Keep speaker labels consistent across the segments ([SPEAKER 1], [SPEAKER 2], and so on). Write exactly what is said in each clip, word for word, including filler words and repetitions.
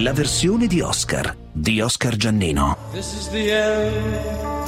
[SPEAKER 1] la versione di Oscar di Oscar Giannino.
[SPEAKER 2] This is the end,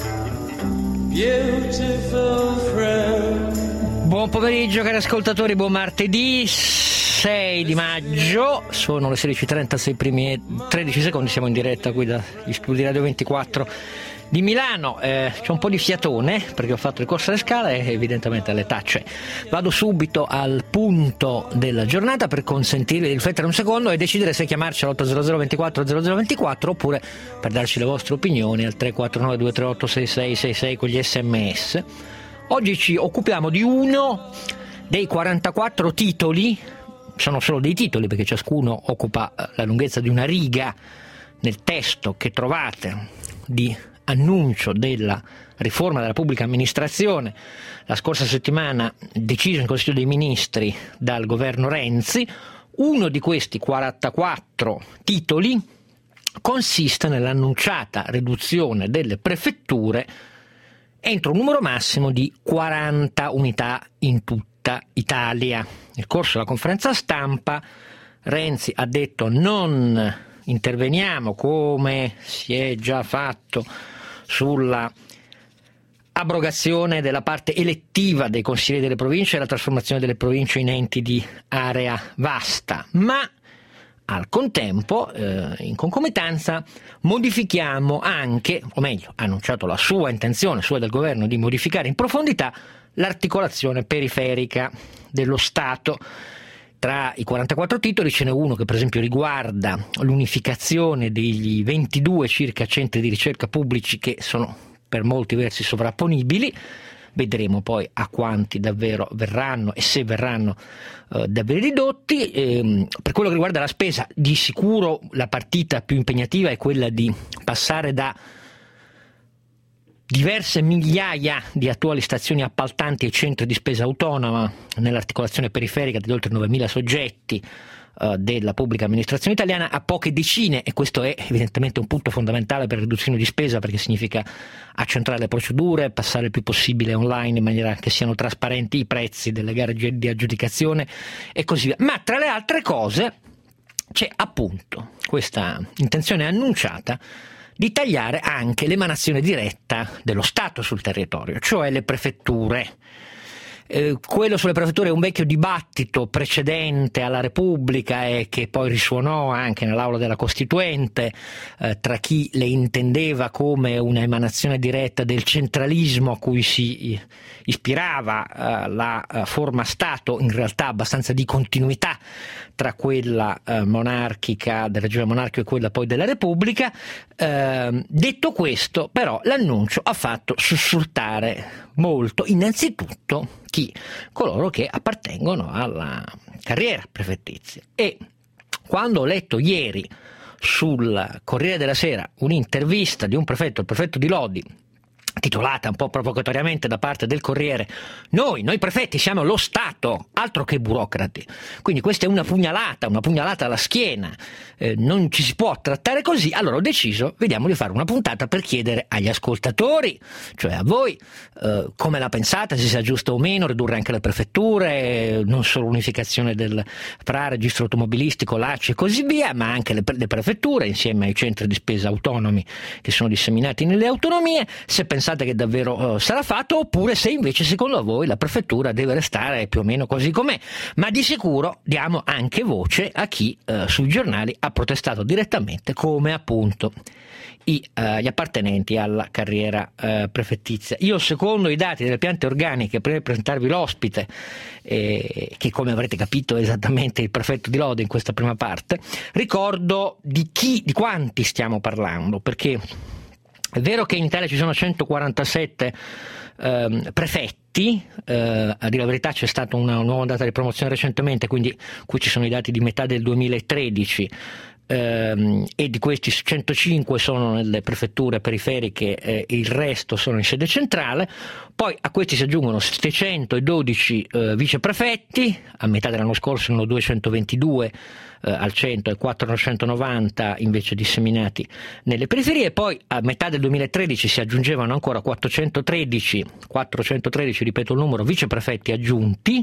[SPEAKER 2] beautiful friend.
[SPEAKER 3] Buon pomeriggio cari ascoltatori, buon martedì sei di maggio, sono le sedici e trentasei primi e tredici secondi, siamo in diretta qui dagli studi Radio ventiquattro di Milano. Eh, c'è un po' di fiatone perché ho fatto il corso alle scale e evidentemente alle c'è. Vado subito al punto della giornata per consentirvi di riflettere un secondo e decidere se chiamarci all'otto zero zero ventiquattro zero zero ventiquattro oppure per darci le vostre opinioni al tre quattro nove due tre otto sei sei sei sei con gli sms. Oggi ci occupiamo di uno dei quarantaquattro titoli, sono solo dei titoli perché ciascuno occupa la lunghezza di una riga nel testo che trovate di annuncio della riforma della pubblica amministrazione la scorsa settimana deciso in Consiglio dei Ministri dal governo Renzi. Uno di questi quarantaquattro titoli consiste nell'annunciata riduzione delle prefetture entro un numero massimo di quaranta unità in tutta Italia. Nel corso della conferenza stampa Renzi ha detto: non interveniamo come si è già fatto sulla abrogazione della parte elettiva dei consigli delle province e la trasformazione delle province in enti di area vasta, ma al contempo, eh, in concomitanza, modifichiamo anche, o meglio, ha annunciato la sua intenzione, sua del governo, di modificare in profondità l'articolazione periferica dello Stato. Tra i quarantaquattro titoli ce n'è uno che per esempio riguarda l'unificazione degli ventidue circa centri di ricerca pubblici che sono per molti versi sovrapponibili. Vedremo poi a quanti davvero verranno e se verranno eh, davvero ridotti. E, per quello che riguarda la spesa, di sicuro la partita più impegnativa è quella di passare da diverse migliaia di attuali stazioni appaltanti e centri di spesa autonoma nell'articolazione periferica di oltre novemila soggetti uh, della pubblica amministrazione italiana a poche decine, e questo è evidentemente un punto fondamentale per riduzione di spesa perché significa accentrare le procedure, passare il più possibile online in maniera che siano trasparenti i prezzi delle gare di aggiudicazione e così via. Ma tra le altre cose c'è appunto questa intenzione annunciata di tagliare anche l'emanazione diretta dello Stato sul territorio, cioè le prefetture. Eh, quello sulle prefetture è un vecchio dibattito precedente alla Repubblica e che poi risuonò anche nell'aula della Costituente eh, tra chi le intendeva come una emanazione diretta del centralismo a cui si ispirava eh, la eh, forma Stato, in realtà abbastanza di continuità tra quella eh, monarchica, del regime monarchico e quella poi della Repubblica. Eh, detto questo, però, l'annuncio ha fatto sussultare molto, innanzitutto chi? Coloro che appartengono alla carriera prefettizia. E quando ho letto ieri sul Corriere della Sera un'intervista di un prefetto, il prefetto di Lodi, titolata un po' provocatoriamente da parte del Corriere: noi, noi prefetti siamo lo Stato, altro che burocrati. Quindi questa è una pugnalata, una pugnalata alla schiena, eh, non ci si può trattare così. Allora ho deciso, vediamo di fare una puntata per chiedere agli ascoltatori, cioè a voi, eh, come la pensate, se sia giusto o meno ridurre anche le prefetture, non solo l'unificazione del P R A, registro automobilistico, l'A C I e così via, ma anche le, le prefetture insieme ai centri di spesa autonomi che sono disseminati nelle autonomie. Se pensate che davvero uh, sarà fatto, oppure se invece secondo voi la prefettura deve restare più o meno così com'è. Ma di sicuro diamo anche voce a chi uh, sui giornali ha protestato direttamente, come appunto i, uh, gli appartenenti alla carriera uh, prefettizia. Io, secondo i dati delle piante organiche, per presentarvi l'ospite, eh, che come avrete capito è esattamente il prefetto di Lodi in questa prima parte, ricordo di chi, di quanti stiamo parlando, perché è vero che in Italia ci sono centoquarantasette ehm, prefetti, eh, a dire la verità c'è stata una nuova ondata di promozione recentemente, quindi qui ci sono i dati di metà del duemilatredici, ehm, e di questi centocinque sono nelle prefetture periferiche e il resto sono in sede centrale. Poi a questi si aggiungono settecentododici eh, viceprefetti, a metà dell'anno scorso erano duecentoventidue eh, al centro e quattrocentonovanta invece disseminati nelle periferie, poi a metà del duemilatredici si aggiungevano ancora quattrocentotredici, quattrocentotredici ripeto il numero, viceprefetti aggiunti,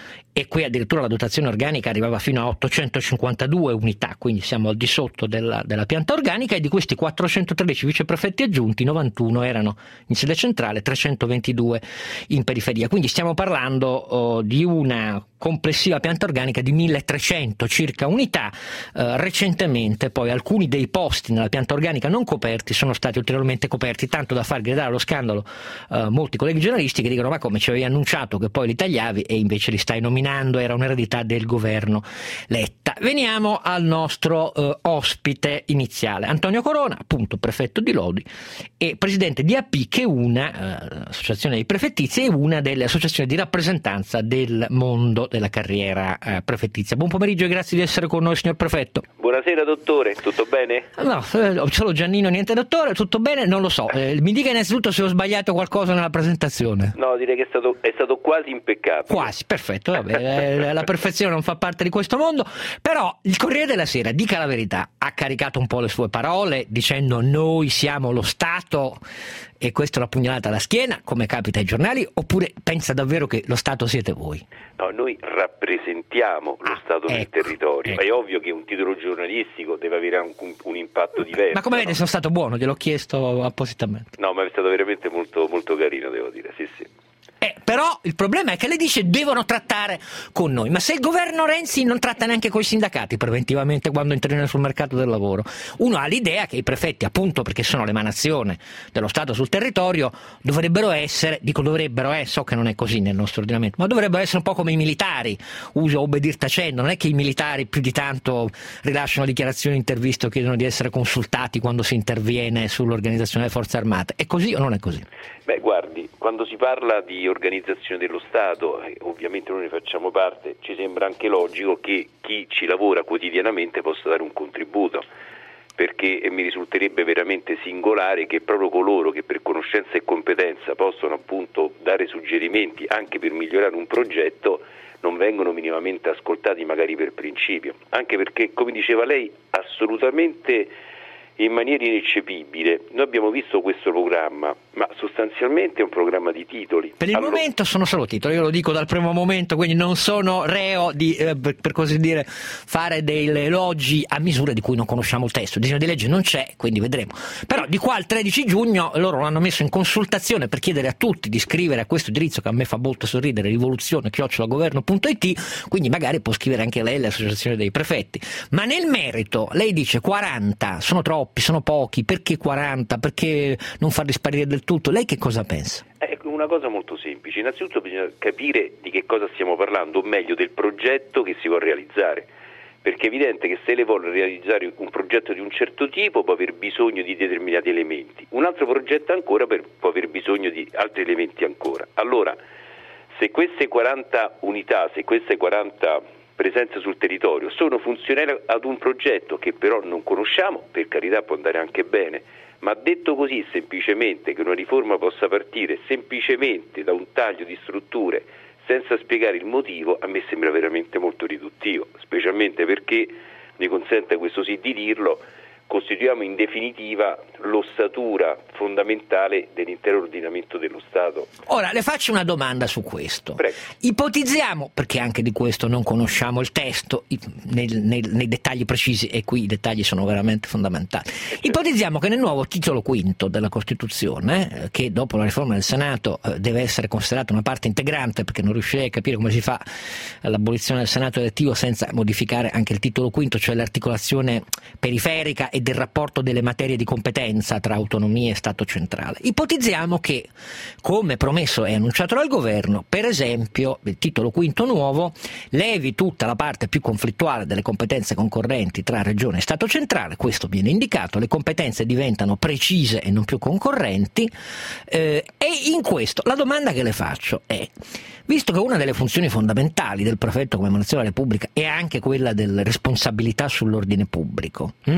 [SPEAKER 3] e qui addirittura la dotazione organica arrivava fino a ottocentocinquantadue unità, quindi siamo al di sotto della, della pianta organica, e di questi quattrocentotredici viceprefetti aggiunti novantuno erano in sede centrale, trecentoventidue in periferia, quindi stiamo parlando oh, di una complessiva pianta organica di milletrecento circa unità. Eh, recentemente poi alcuni dei posti nella pianta organica non coperti sono stati ulteriormente coperti, tanto da far gridare allo scandalo eh, molti colleghi giornalisti che dicono: ma come, ci avevi annunciato che poi li tagliavi e invece li stai nominando, era un'eredità del governo Letta. Veniamo al nostro eh, ospite iniziale, Antonio Corona, appunto prefetto di Lodi e presidente di A P, che è una eh, associazione dei prefettizi e una delle associazioni di rappresentanza del mondo della carriera eh, prefettizia. Buon pomeriggio e grazie di essere con noi, signor prefetto.
[SPEAKER 4] Buonasera dottore, tutto bene?
[SPEAKER 3] No, eh, solo Giannino, niente dottore, tutto bene? Non lo so, eh, mi dica innanzitutto se ho sbagliato qualcosa nella presentazione.
[SPEAKER 4] No, direi che è stato, è stato quasi impeccabile.
[SPEAKER 3] Quasi, perfetto, vabbè, eh, la perfezione non fa parte di questo mondo, però il Corriere della Sera, dica la verità, ha caricato un po' le sue parole dicendo: noi siamo lo Stato e questa è una pugnalata alla schiena, come capita ai giornali, oppure pensa davvero che lo Stato siete voi?
[SPEAKER 4] No, noi rappresentiamo lo
[SPEAKER 3] ah,
[SPEAKER 4] Stato
[SPEAKER 3] ecco,
[SPEAKER 4] nel territorio.
[SPEAKER 3] Ecco.
[SPEAKER 4] È ovvio che un titolo giornalistico deve avere un, un impatto diverso.
[SPEAKER 3] Ma come vede,
[SPEAKER 4] no?
[SPEAKER 3] sono stato buono, gliel'ho chiesto appositamente.
[SPEAKER 4] No, ma è stato veramente molto, molto carino, devo dire, sì sì.
[SPEAKER 3] Eh, però il problema è che lei dice devono trattare con noi, ma se il governo Renzi non tratta neanche con i sindacati preventivamente quando interviene sul mercato del lavoro, uno ha l'idea che i prefetti, appunto perché sono l'emanazione dello Stato sul territorio, dovrebbero essere, dico dovrebbero essere, so che non è così nel nostro ordinamento, ma dovrebbero essere un po' come i militari, uso obbedir tacendo, non è che i militari più di tanto rilasciano dichiarazioni, interviste o chiedono di essere consultati quando si interviene sull'organizzazione delle forze armate, è così o non è così?
[SPEAKER 4] Beh, guardi, quando si parla di organizzazione dello Stato, eh, ovviamente noi ne facciamo parte, ci sembra anche logico che chi ci lavora quotidianamente possa dare un contributo, perché eh, mi risulterebbe veramente singolare che proprio coloro che per conoscenza e competenza possono appunto dare suggerimenti anche per migliorare un progetto non vengono minimamente ascoltati, magari per principio, anche perché, come diceva lei, assolutamente in maniera ineccepibile. Noi abbiamo visto questo programma, ma sostanzialmente è un programma di titoli.
[SPEAKER 3] Per il allora... momento sono solo titoli, io lo dico dal primo momento, quindi non sono reo di, eh, per, per così dire, fare dei elogi a misura di cui non conosciamo il testo. Il disegno di legge non c'è, quindi vedremo. Però di qua al tredici giugno loro l'hanno messo in consultazione per chiedere a tutti di scrivere a questo indirizzo che a me fa molto sorridere, rivoluzione chiocciola governo punto it, quindi magari può scrivere anche lei l'associazione dei prefetti. Ma nel merito lei dice quaranta sono troppi, sono pochi, perché quaranta? Perché non farli sparire del tutto? Lei che cosa pensa?
[SPEAKER 4] È una cosa molto semplice. Innanzitutto bisogna capire di che cosa stiamo parlando, o meglio del progetto che si vuole realizzare, perché è evidente che se lei vuole realizzare un progetto di un certo tipo può aver bisogno di determinati elementi, un altro progetto ancora per, può aver bisogno di altri elementi ancora. Allora, se queste quaranta unità, se queste quaranta presenze sul territorio sono funzionali ad un progetto che però non conosciamo, per carità può andare anche bene, ma detto così semplicemente che una riforma possa partire semplicemente da un taglio di strutture senza spiegare il motivo, a me sembra veramente molto riduttivo, specialmente perché, mi consente questo sì di dirlo, costituiamo in definitiva l'ossatura fondamentale dell'intero ordinamento dello Stato.
[SPEAKER 3] Ora le faccio una domanda su questo.
[SPEAKER 4] Prego.
[SPEAKER 3] Ipotizziamo, perché anche di questo non conosciamo il testo nei, nei, nei dettagli precisi, e qui i dettagli sono veramente fondamentali. Certo. Ipotizziamo che nel nuovo titolo quinto della Costituzione, eh, che dopo la riforma del Senato eh, deve essere considerato una parte integrante, perché non riuscirei a capire come si fa l'abolizione del Senato elettivo senza modificare anche il titolo quinto, cioè l'articolazione periferica e del rapporto delle materie di competenza tra autonomia e Stato centrale. Ipotizziamo che, come promesso e annunciato dal governo, per esempio il titolo quinto nuovo levi tutta la parte più conflittuale delle competenze concorrenti tra regione e Stato centrale, questo viene indicato, le competenze diventano precise e non più concorrenti, eh, e in questo la domanda che le faccio è: visto che una delle funzioni fondamentali del prefetto come emanazione della Repubblica è anche quella della responsabilità sull'ordine pubblico, hm?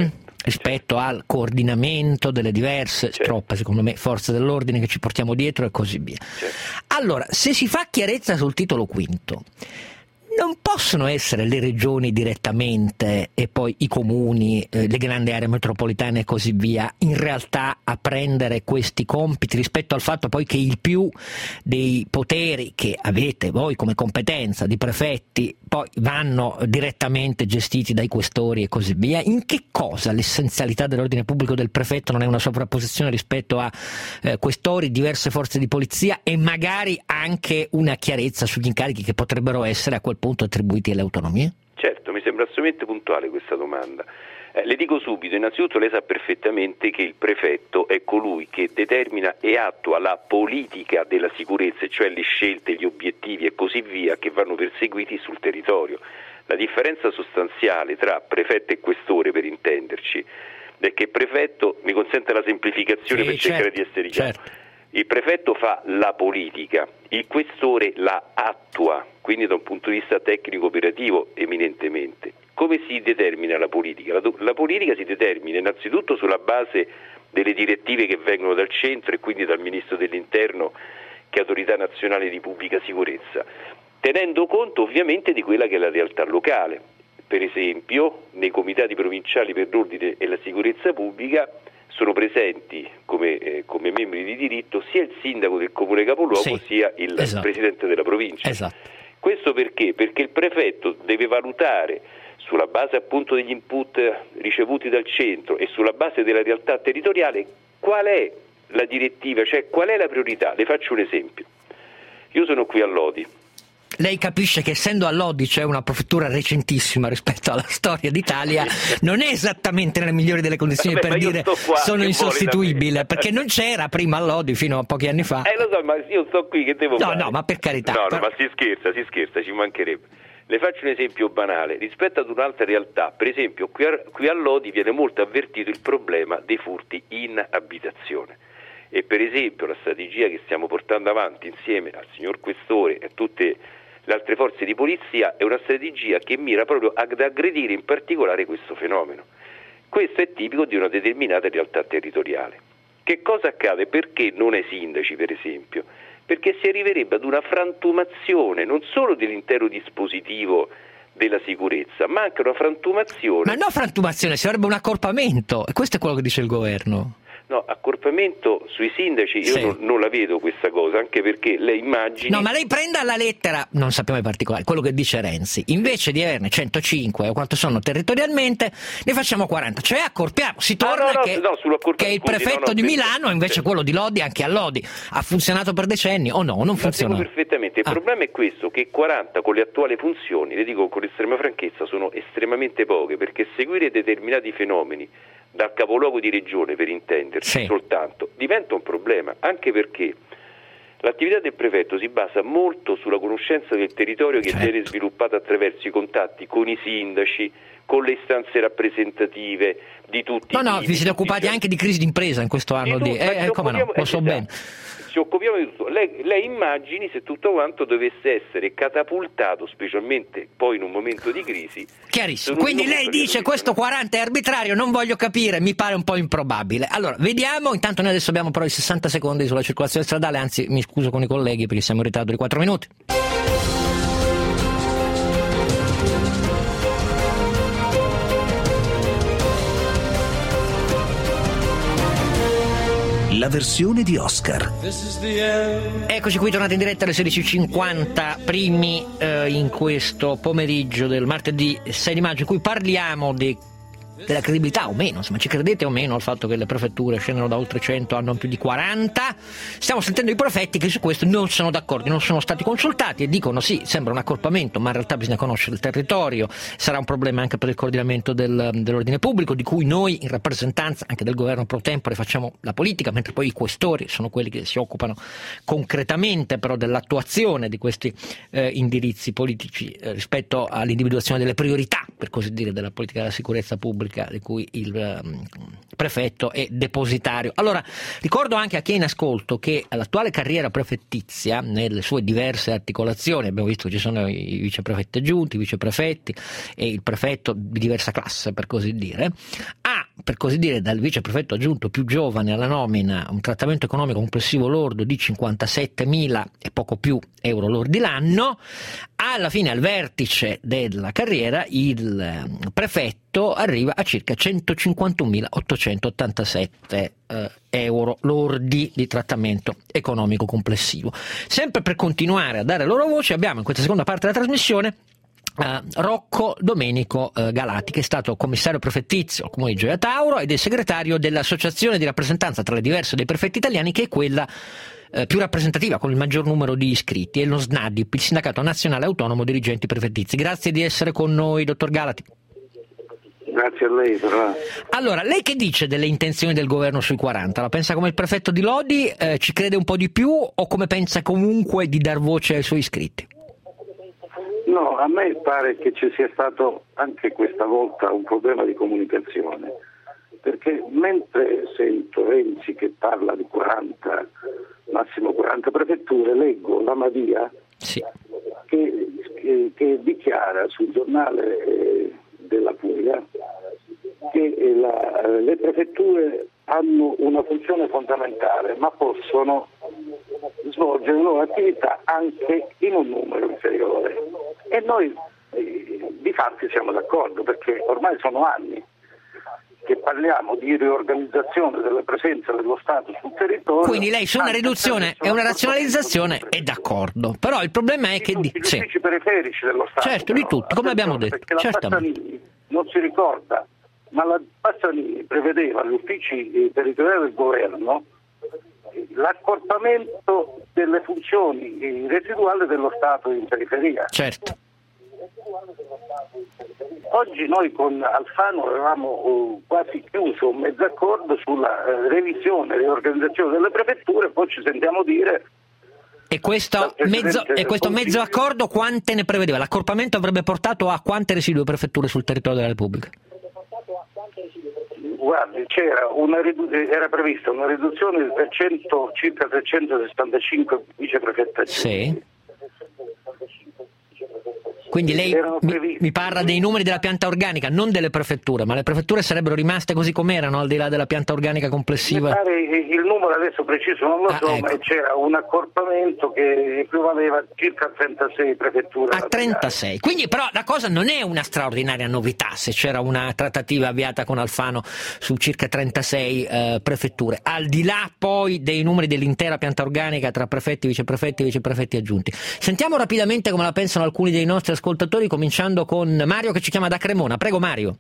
[SPEAKER 3] rispetto al coordinamento delle diverse, certo. troppe secondo me, forze dell'ordine che ci portiamo dietro e così via.
[SPEAKER 4] Certo.
[SPEAKER 3] Allora, se si fa chiarezza sul titolo quinto, non possono essere le regioni direttamente e poi i comuni, eh, le grandi aree metropolitane e così via, in realtà a prendere questi compiti, rispetto al fatto poi che il più dei poteri che avete voi come competenza di prefetti poi vanno direttamente gestiti dai questori e così via. In che cosa l'essenzialità dell'ordine pubblico del prefetto non è una sovrapposizione rispetto a eh, questori, diverse forze di polizia e magari anche una chiarezza sugli incarichi che potrebbero essere a quel punto attribuiti alle autonomie?
[SPEAKER 4] Certo, mi sembra assolutamente puntuale questa domanda. Eh, le dico subito, innanzitutto lei sa perfettamente che il prefetto è colui che determina e attua la politica della sicurezza, cioè le scelte, gli obiettivi e così via che vanno perseguiti sul territorio. La differenza sostanziale tra prefetto e questore, per intenderci, è che il prefetto, mi consente la semplificazione
[SPEAKER 3] sì,
[SPEAKER 4] per
[SPEAKER 3] certo,
[SPEAKER 4] cercare di essere chiaro,
[SPEAKER 3] certo.
[SPEAKER 4] Il prefetto fa la politica, il questore la attua, quindi da un punto di vista tecnico-operativo eminentemente. Come si determina la politica? La, la politica si determina innanzitutto sulla base delle direttive che vengono dal centro e quindi dal Ministro dell'Interno, che è autorità nazionale di pubblica sicurezza, tenendo conto ovviamente di quella che è la realtà locale. Per esempio, nei comitati provinciali per l'ordine e la sicurezza pubblica sono presenti come, eh, come membri di diritto sia il sindaco del comune capoluogo sì, sia il esatto. presidente della provincia.
[SPEAKER 3] Esatto.
[SPEAKER 4] Questo perché? Perché il prefetto deve valutare sulla base appunto degli input ricevuti dal centro e sulla base della realtà territoriale qual è la direttiva, cioè qual è la priorità. Le faccio un esempio. Io sono qui a Lodi.
[SPEAKER 3] Lei capisce che essendo a Lodi, cioè una prefettura recentissima rispetto alla storia d'Italia, non è esattamente nelle migliori delle condizioni
[SPEAKER 4] Vabbè,
[SPEAKER 3] per dire
[SPEAKER 4] qua,
[SPEAKER 3] sono insostituibile, perché non c'era prima a Lodi fino a pochi anni fa.
[SPEAKER 4] Eh lo so, ma io sto qui, che devo
[SPEAKER 3] no,
[SPEAKER 4] fare?
[SPEAKER 3] No, ma per carità.
[SPEAKER 4] No,
[SPEAKER 3] per...
[SPEAKER 4] no, ma si scherza, si scherza, ci mancherebbe. Le faccio un esempio banale, rispetto ad un'altra realtà, per esempio qui a, qui a Lodi viene molto avvertito il problema dei furti in abitazione. E per esempio la strategia che stiamo portando avanti insieme al signor Questore e a tutte le altre forze di polizia è una strategia che mira proprio ad aggredire in particolare questo fenomeno. Questo è tipico di una determinata realtà territoriale. Che cosa accade? Perché non ai sindaci, per esempio? Perché si arriverebbe ad una frantumazione non solo dell'intero dispositivo della sicurezza, ma anche una frantumazione...
[SPEAKER 3] Ma no frantumazione, sarebbe un accorpamento, e questo è quello che dice il governo.
[SPEAKER 4] No, accorpamento sui sindaci io
[SPEAKER 3] sì.
[SPEAKER 4] non, non la vedo questa cosa, anche perché le immagini...
[SPEAKER 3] No, ma lei prenda alla lettera, non sappiamo i particolari, quello che dice Renzi, invece di averne centocinque o quanto sono territorialmente, ne facciamo quaranta, cioè accorpiamo, si torna
[SPEAKER 4] ah, no, no,
[SPEAKER 3] che,
[SPEAKER 4] no,
[SPEAKER 3] che il prefetto no, no,
[SPEAKER 4] di
[SPEAKER 3] Milano invece sì. quello di Lodi anche a Lodi. Ha funzionato per decenni o no? Non funziona?
[SPEAKER 4] Perfettamente, il
[SPEAKER 3] ah.
[SPEAKER 4] problema è questo, che quaranta con le attuali funzioni, le dico con estrema franchezza, sono estremamente poche, perché seguire determinati fenomeni dal capoluogo di regione, per intenderci, sì. soltanto, diventa un problema, anche perché l'attività del prefetto si basa molto sulla conoscenza del territorio che certo. viene sviluppata attraverso i contatti con i sindaci, con le istanze rappresentative di tutti.
[SPEAKER 3] No,
[SPEAKER 4] i
[SPEAKER 3] no, vi siete occupati
[SPEAKER 4] diciamo.
[SPEAKER 3] anche di crisi d'impresa in questo anno di... di... Eh, come no, lo so bene.
[SPEAKER 4] Ci occupiamo di tutto. Lei, lei immagini se tutto quanto dovesse essere catapultato, specialmente poi in un momento di crisi.
[SPEAKER 3] Chiarissimo. Quindi lei dice questo quaranta è arbitrario, non voglio capire, mi pare un po' improbabile. Allora, vediamo, intanto noi adesso abbiamo però i sessanta secondi sulla circolazione stradale, anzi mi scuso con i colleghi perché siamo in ritardo di quattro minuti.
[SPEAKER 1] La versione di Oscar.
[SPEAKER 3] Eccoci qui, tornati in diretta alle sedici e cinquanta, primi eh, in questo pomeriggio del martedì sei di maggio, in cui parliamo di della credibilità o meno, insomma ci credete o meno al fatto che le prefetture scendono da oltre cento, hanno più di quaranta. Stiamo sentendo i prefetti che su questo non sono d'accordo, non sono stati consultati e dicono sì, sembra un accorpamento, ma in realtà bisogna conoscere il territorio, sarà un problema anche per il coordinamento del, dell'ordine pubblico, di cui noi in rappresentanza anche del governo pro tempore facciamo la politica, mentre poi i questori sono quelli che si occupano concretamente però dell'attuazione di questi eh, indirizzi politici eh, rispetto all'individuazione delle priorità, per così dire, della politica della sicurezza pubblica, di cui il um, prefetto è depositario. Allora, ricordo anche a chi è in ascolto che l'attuale carriera prefettizia, nelle sue diverse articolazioni, abbiamo visto che ci sono i viceprefetti aggiunti, i viceprefetti e il prefetto di diversa classe, per così dire, ha per così dire, dal viceprefetto aggiunto più giovane alla nomina, un trattamento economico complessivo lordo di cinquantasettemila e poco più euro lordi l'anno. Alla fine, al vertice della carriera, il prefetto arriva a circa centocinquantunomilaottocentottantasette eh, euro lordi di trattamento economico complessivo. Sempre per continuare a dare loro voce, abbiamo in questa seconda parte della trasmissione Uh, Rocco Domenico uh, Galati, che è stato commissario prefettizio al comune di Gioia Tauro ed è segretario dell'associazione di rappresentanza tra le diverse dei prefetti italiani, che è quella uh, più rappresentativa, con il maggior numero di iscritti, è lo SNADIP, il Sindacato Nazionale Autonomo Dirigenti Prefettizi. Grazie di essere con noi, dottor Galati.
[SPEAKER 5] Grazie a lei. Però.
[SPEAKER 3] Allora, lei che dice delle intenzioni del governo sui quaranta? La pensa come il prefetto di Lodi? Eh, ci crede un po' di più o come pensa comunque di dar voce ai suoi iscritti?
[SPEAKER 5] No, a me pare che ci sia stato anche questa volta un problema di comunicazione, perché mentre sento Renzi che parla di quaranta, massimo quaranta prefetture, leggo la Madia
[SPEAKER 3] sì.
[SPEAKER 5] che, che, che dichiara sul giornale eh, della Puglia che eh, la, le prefetture hanno una funzione fondamentale, ma possono svolgere le loro attività anche in un numero inferiore. E noi eh, di fatti siamo d'accordo, perché ormai sono anni che parliamo di riorganizzazione della presenza dello Stato sul territorio.
[SPEAKER 3] Quindi lei su una riduzione e una razionalizzazione è d'accordo, però il problema è
[SPEAKER 5] di
[SPEAKER 3] che
[SPEAKER 5] tutti
[SPEAKER 3] di...
[SPEAKER 5] gli uffici sì. periferici dello Stato.
[SPEAKER 3] Certo, però, di tutti, come abbiamo detto.
[SPEAKER 5] Perché la Bassanini non si ricorda, ma la Bassanini prevedeva agli uffici territoriali del governo l'accorpamento delle funzioni residuali dello Stato in periferia.
[SPEAKER 3] Certo.
[SPEAKER 5] Oggi noi con Alfano avevamo quasi chiuso un mezzaccordo sulla eh, revisione e riorganizzazione delle prefetture, poi ci sentiamo dire.
[SPEAKER 3] E questo, mezzo, e questo mezzo accordo quante ne prevedeva? L'accorpamento avrebbe portato a quante residue prefetture sul territorio della Repubblica?
[SPEAKER 5] Guardi, c'era una ridu- era prevista una riduzione di trecento, circa trecentosessantacinque viceprefetti.
[SPEAKER 3] Sì. Quindi lei mi, mi parla dei numeri della pianta organica, non delle prefetture, ma le prefetture sarebbero rimaste così com'erano, al di là della pianta organica complessiva?
[SPEAKER 5] Mi pare il numero adesso preciso non lo
[SPEAKER 3] ah,
[SPEAKER 5] so,
[SPEAKER 3] ecco.
[SPEAKER 5] ma c'era un accorpamento che equivaleva a circa trentasei prefetture.
[SPEAKER 3] A trentasei. Quindi però la cosa non è una straordinaria novità, se c'era una trattativa avviata con Alfano su circa trentasei eh, prefetture, al di là poi dei numeri dell'intera pianta organica tra prefetti, viceprefetti e viceprefetti aggiunti. Sentiamo rapidamente come la pensano alcuni dei nostri ascoltatori, cominciando con Mario che ci chiama da Cremona. Prego Mario.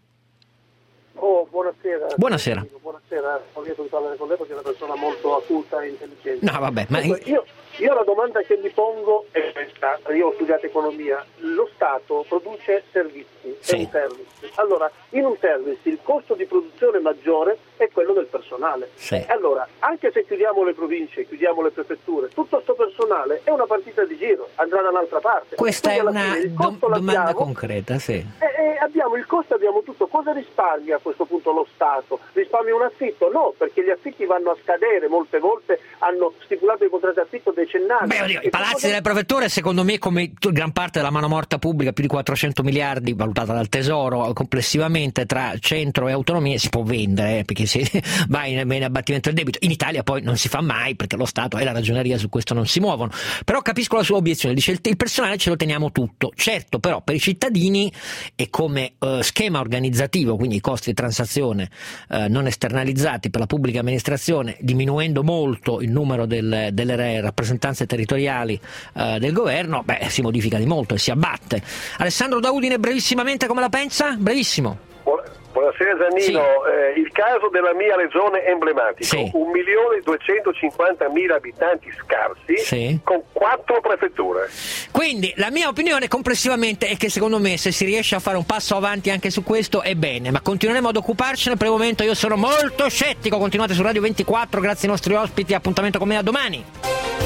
[SPEAKER 6] Oh, buonasera.
[SPEAKER 3] Buonasera.
[SPEAKER 6] Buonasera, ho lieto di parlare con lei perché è una persona molto acuta e intelligente.
[SPEAKER 3] No, vabbè, ma
[SPEAKER 6] Dunque, io, io la domanda che mi pongo è questa, io ho studiato economia, lo Stato produce servizi,
[SPEAKER 3] sì.
[SPEAKER 6] è un service. Allora, in un service il costo di produzione maggiore è quello del personale.
[SPEAKER 3] Sì.
[SPEAKER 6] Allora, anche se chiudiamo le province, chiudiamo le prefetture, tutto sto personale è una partita di giro, andrà da un'altra parte.
[SPEAKER 3] Questa
[SPEAKER 6] Quindi
[SPEAKER 3] è una
[SPEAKER 6] fine,
[SPEAKER 3] dom- domanda concreta, sì.
[SPEAKER 6] E, e abbiamo il costo, abbiamo tutto. Cosa risparmia a questo punto lo Stato? Risparmia un affitto? No, perché gli affitti vanno a scadere, molte volte hanno stipulato i contratti d'affitto decennali.
[SPEAKER 3] Beh, oddio, i palazzi delle prefetture, secondo me, come gran parte della manomorta pubblica, più di quattrocento miliardi valutata dal Tesoro complessivamente tra centro e autonomie, si può vendere, eh, perché se va in, in abbattimento del debito. In Italia poi non si fa mai, perché lo Stato e la ragioneria su questo non si muovono. Però capisco la sua obiezione, dice il, il personale ce lo teniamo tutto. Certo, però per i cittadini e come eh, schema organizzativo, quindi i costi di transazione eh, non esternalizzati per la pubblica amministrazione, diminuendo molto il numero del, delle rappresentanze territoriali eh, del governo, beh, si modifica di molto e si abbatte. Alessandro da Udine, brevissimamente, come la pensa? Brevissimo.
[SPEAKER 7] Buonasera Giannino, sì. eh, il caso della mia regione emblematico,
[SPEAKER 3] sì.
[SPEAKER 7] un milione duecentocinquantamila abitanti scarsi, sì. con quattro prefetture.
[SPEAKER 3] Quindi la mia opinione complessivamente è che secondo me se si riesce a fare un passo avanti anche su questo è bene, ma continueremo ad occuparcene. Per il momento io sono molto scettico. Continuate su Radio ventiquattro, grazie ai nostri ospiti, appuntamento con me a domani.